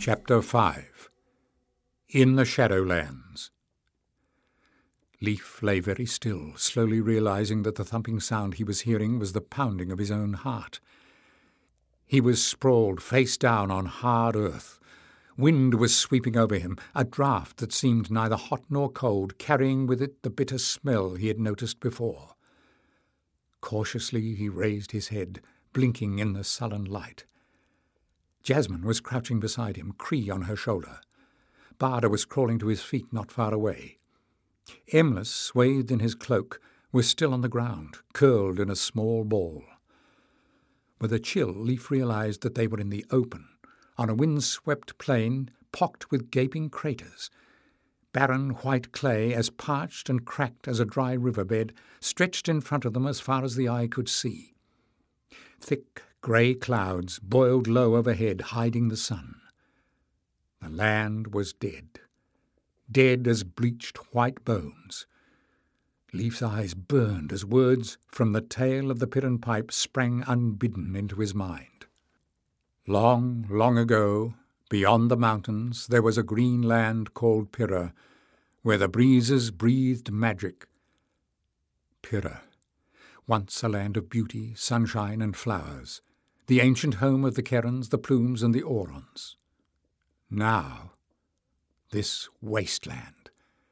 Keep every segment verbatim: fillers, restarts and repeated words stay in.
Chapter five. In the Shadowlands. Leif lay very still, slowly realizing that the thumping sound he was hearing was the pounding of his own heart. He was sprawled face down on hard earth. Wind was sweeping over him, a draught that seemed neither hot nor cold, carrying with it the bitter smell he had noticed before. Cautiously he raised his head, blinking in the sullen light. Jasmine was crouching beside him, Cree on her shoulder. Barda was crawling to his feet not far away. Emless, swathed in his cloak, was still on the ground, curled in a small ball. With a chill, Leif realized that they were in the open, on a wind-swept plain pocked with gaping craters. Barren white clay, as parched and cracked as a dry riverbed, stretched in front of them as far as the eye could see. Thick grey clouds boiled low overhead, hiding the sun. The land was dead, dead as bleached white bones. Leif's eyes burned as words from the tale of the Piran pipe sprang unbidden into his mind. Long, long ago, beyond the mountains, there was a green land called Pira, where the breezes breathed magic. Pira, once a land of beauty, sunshine, and flowers, the ancient home of the Kerans, the Plumes, and the Aurons. Now, this wasteland.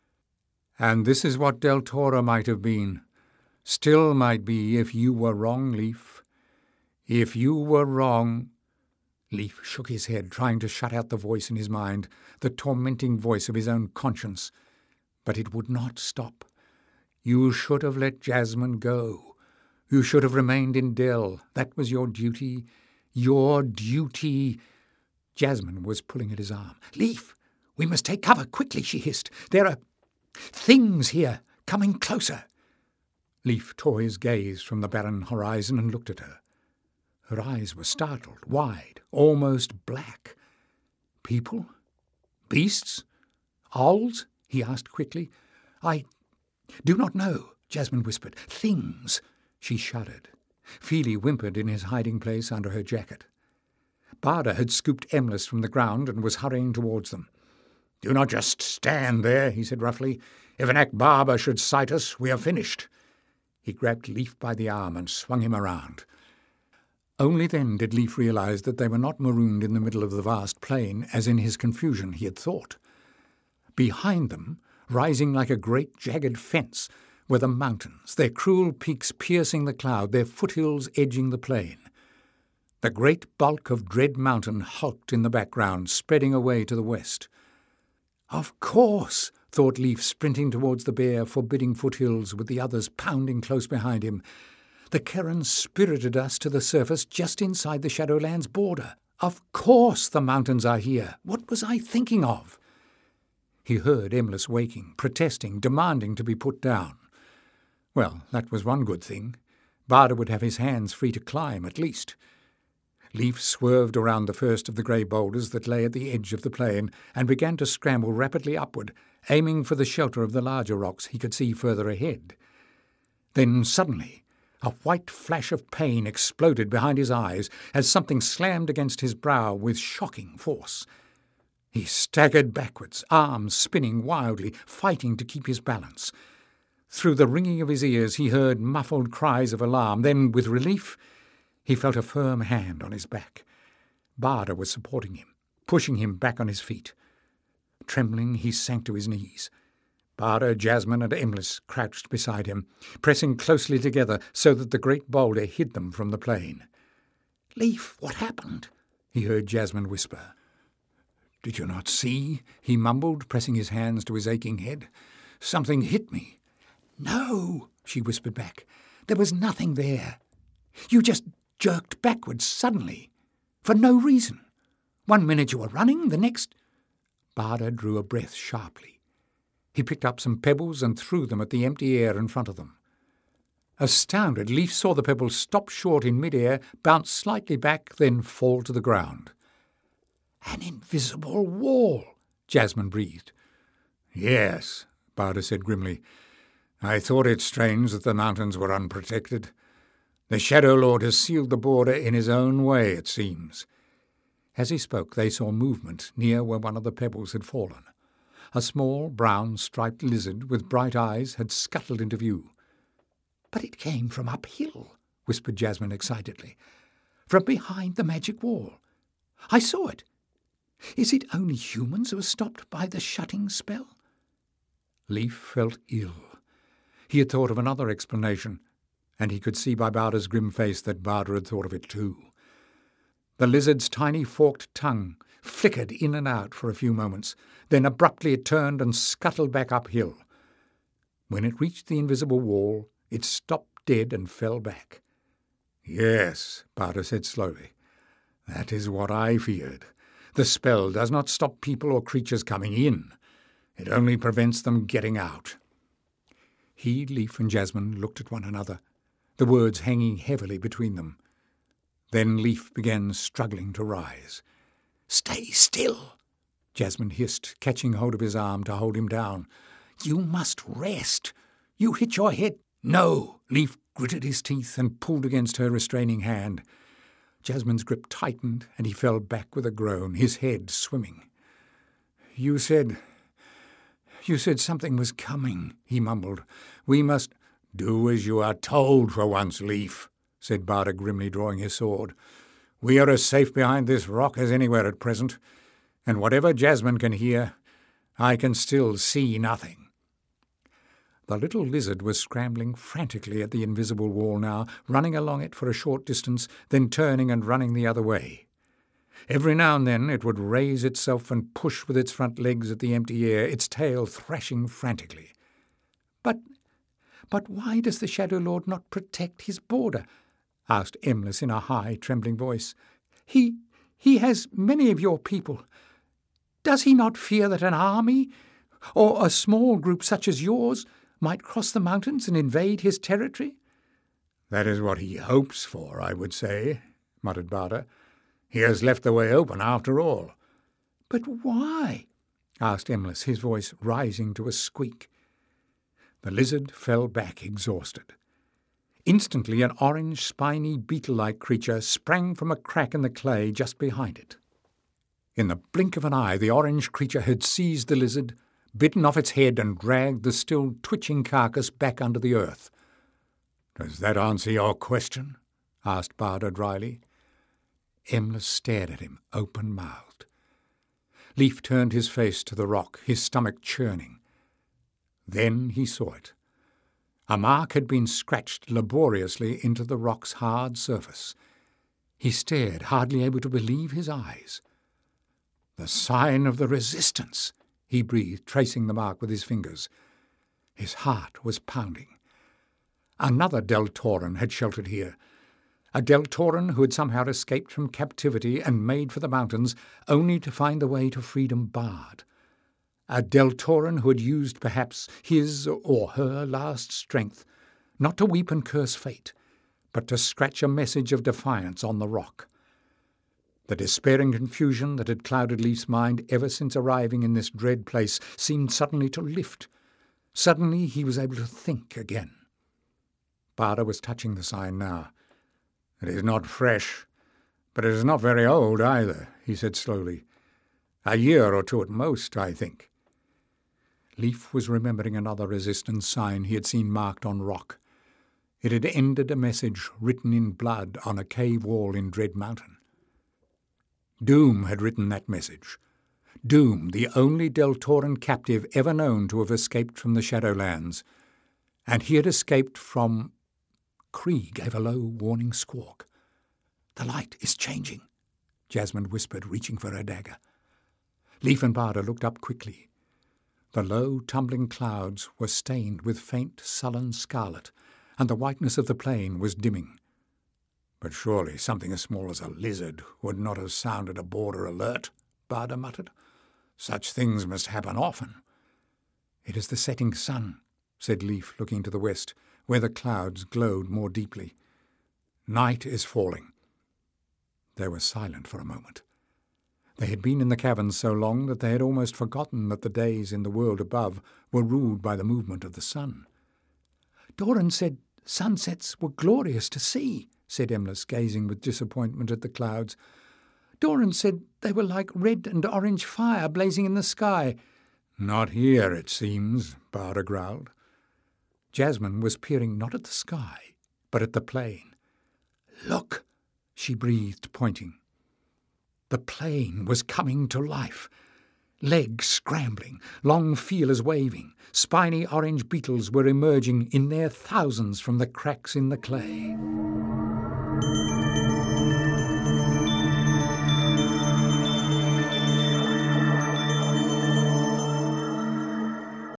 And this is what Deltora might have been, still might be if you were wrong, Leif. If you were wrong... Leif shook his head, trying to shut out the voice in his mind, the tormenting voice of his own conscience. But it would not stop. You should have let Jasmine go. You should have remained in Del. That was your duty. Your duty. Jasmine was pulling at his arm. Leif, we must take cover quickly, she hissed. There are things here, coming closer. Leif tore his gaze from the barren horizon and looked at her. Her eyes were startled, wide, almost black. People? Beasts? Owls? He asked quickly. I do not know, Jasmine whispered. Things. She shuddered. Feely whimpered in his hiding place under her jacket. Barda had scooped Emless from the ground and was hurrying towards them. Do not just stand there, he said roughly. If an Akbaba should sight us, we are finished. He grabbed Leif by the arm and swung him around. Only then did Leif realize that they were not marooned in the middle of the vast plain, as in his confusion he had thought. Behind them, rising like a great jagged fence, were the mountains, their cruel peaks piercing the cloud, their foothills edging the plain. The great bulk of Dread Mountain hulked in the background, spreading away to the west. Of course, thought Leif, sprinting towards the bare, forbidding foothills with the others pounding close behind him. The Kerans spirited us to the surface just inside the Shadowlands border. Of course the mountains are here. What was I thinking of? He heard Emless waking, protesting, demanding to be put down. Well, that was one good thing. Barda would have his hands free to climb, at least. Leif swerved around the first of the grey boulders that lay at the edge of the plain and began to scramble rapidly upward, aiming for the shelter of the larger rocks he could see further ahead. Then suddenly, a white flash of pain exploded behind his eyes as something slammed against his brow with shocking force. He staggered backwards, arms spinning wildly, fighting to keep his balance. Through the ringing of his ears he heard muffled cries of alarm. Then, with relief, he felt a firm hand on his back. Barda was supporting him, pushing him back on his feet. Trembling, he sank to his knees. Barda, Jasmine, and Emless crouched beside him, pressing closely together so that the great boulder hid them from the plain. "Leif, what happened?" he heard Jasmine whisper. "Did you not see?" he mumbled, pressing his hands to his aching head. "Something hit me." "No," she whispered back. "There was nothing there. You just jerked backwards suddenly, for no reason. One minute you were running, the next—" Barda drew a breath sharply. He picked up some pebbles and threw them at the empty air in front of them. Astounded, Leif saw the pebbles stop short in mid-air, bounce slightly back, then fall to the ground. "An invisible wall," Jasmine breathed. "Yes," Barda said grimly. "I thought it strange that the mountains were unprotected. The Shadow Lord has sealed the border in his own way, it seems." As he spoke, they saw movement near where one of the pebbles had fallen. A small, brown, striped lizard with bright eyes had scuttled into view. "But it came from uphill," whispered Jasmine excitedly. "From behind the magic wall. I saw it. Is it only humans who are stopped by the shutting spell?" Leif felt ill. He had thought of another explanation, and he could see by Barda's grim face that Barda had thought of it too. The lizard's tiny forked tongue flickered in and out for a few moments, then abruptly it turned and scuttled back uphill. When it reached the invisible wall, it stopped dead and fell back. "Yes," Barda said slowly, "that is what I feared. The spell does not stop people or creatures coming in. It only prevents them getting out." He, Leif, and Jasmine looked at one another, the words hanging heavily between them. Then Leif began struggling to rise. "Stay still," Jasmine hissed, catching hold of his arm to hold him down. "You must rest. You hit your head—" "No!" Leif gritted his teeth and pulled against her restraining hand. Jasmine's grip tightened, and he fell back with a groan, his head swimming. "You said... you said something was coming," he mumbled. "We must—" "Do as you are told for once, Leif," said Barda grimly, drawing his sword. "We are as safe behind this rock as anywhere at present, and whatever Jasmine can hear, I can still see nothing." The little lizard was scrambling frantically at the invisible wall now, running along it for a short distance, then turning and running the other way. Every now and then it would raise itself and push with its front legs at the empty air, its tail thrashing frantically. But, but why does the Shadow Lord not protect his border?" asked Emless in a high, trembling voice. He, he has many of your people. Does he not fear that an army, or a small group such as yours, might cross the mountains and invade his territory?" "That is what he hopes for, I would say," muttered Barda. "He has left the way open after all." "But why?" asked Emless, his voice rising to a squeak. The lizard fell back exhausted. Instantly an orange, spiny, beetle-like creature sprang from a crack in the clay just behind it. In the blink of an eye, the orange creature had seized the lizard, bitten off its head, and dragged the still twitching carcass back under the earth. "Does that answer your question?" asked Barda dryly. Emless stared at him, open-mouthed. Leif turned his face to the rock, his stomach churning. Then he saw it. A mark had been scratched laboriously into the rock's hard surface. He stared, hardly able to believe his eyes. "The sign of the Resistance," he breathed, tracing the mark with his fingers. His heart was pounding. Another Deltoran had sheltered here. A Deltoran who had somehow escaped from captivity and made for the mountains, only to find the way to freedom barred. A Deltoran who had used perhaps his or her last strength, not to weep and curse fate, but to scratch a message of defiance on the rock. The despairing confusion that had clouded Leif's mind ever since arriving in this dread place seemed suddenly to lift. Suddenly he was able to think again. Barda was touching the sign now. "It is not fresh, but it is not very old either," he said slowly. "A year or two at most, I think." Leif was remembering another resistance sign he had seen marked on rock. It had ended a message written in blood on a cave wall in Dread Mountain. Doom had written that message. Doom, the only Deltoran captive ever known to have escaped from the Shadowlands. And he had escaped from... Kree gave a low, warning squawk. "The light is changing," Jasmine whispered, reaching for her dagger. Leif and Barda looked up quickly. The low, tumbling clouds were stained with faint, sullen scarlet, and the whiteness of the plain was dimming. "But surely something as small as a lizard would not have sounded a border alert," Barda muttered. "Such things must happen often." "It is the setting sun," said Leif, looking to the west, where the clouds glowed more deeply. "Night is falling." They were silent for a moment. They had been in the caverns so long that they had almost forgotten that the days in the world above were ruled by the movement of the sun. "Doran said sunsets were glorious to see," said Emless, gazing with disappointment at the clouds. Doran said they were like red and orange fire blazing in the sky. Not here, it seems, Barbara growled. Jasmine was peering not at the sky, but at the plain. Look, she breathed, pointing. The plain was coming to life. Legs scrambling, long feelers waving, spiny orange beetles were emerging in their thousands from the cracks in the clay.